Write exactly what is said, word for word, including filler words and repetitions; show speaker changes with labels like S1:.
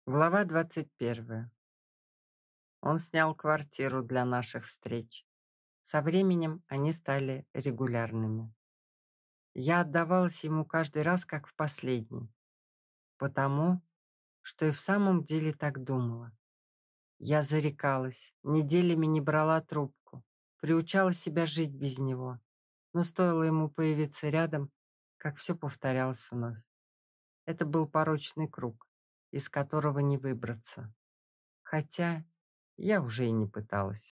S1: Глава двадцать первая. Он снял квартиру для наших встреч. Со временем они стали регулярными. Я отдавалась ему каждый раз, как в последний, потому что и в самом деле так думала. Я зарекалась, неделями не брала трубку, приучала себя жить без него, но стоило ему появиться рядом, как все повторялось вновь. Это был порочный круг, из которого не выбраться. Хотя я уже и не пыталась.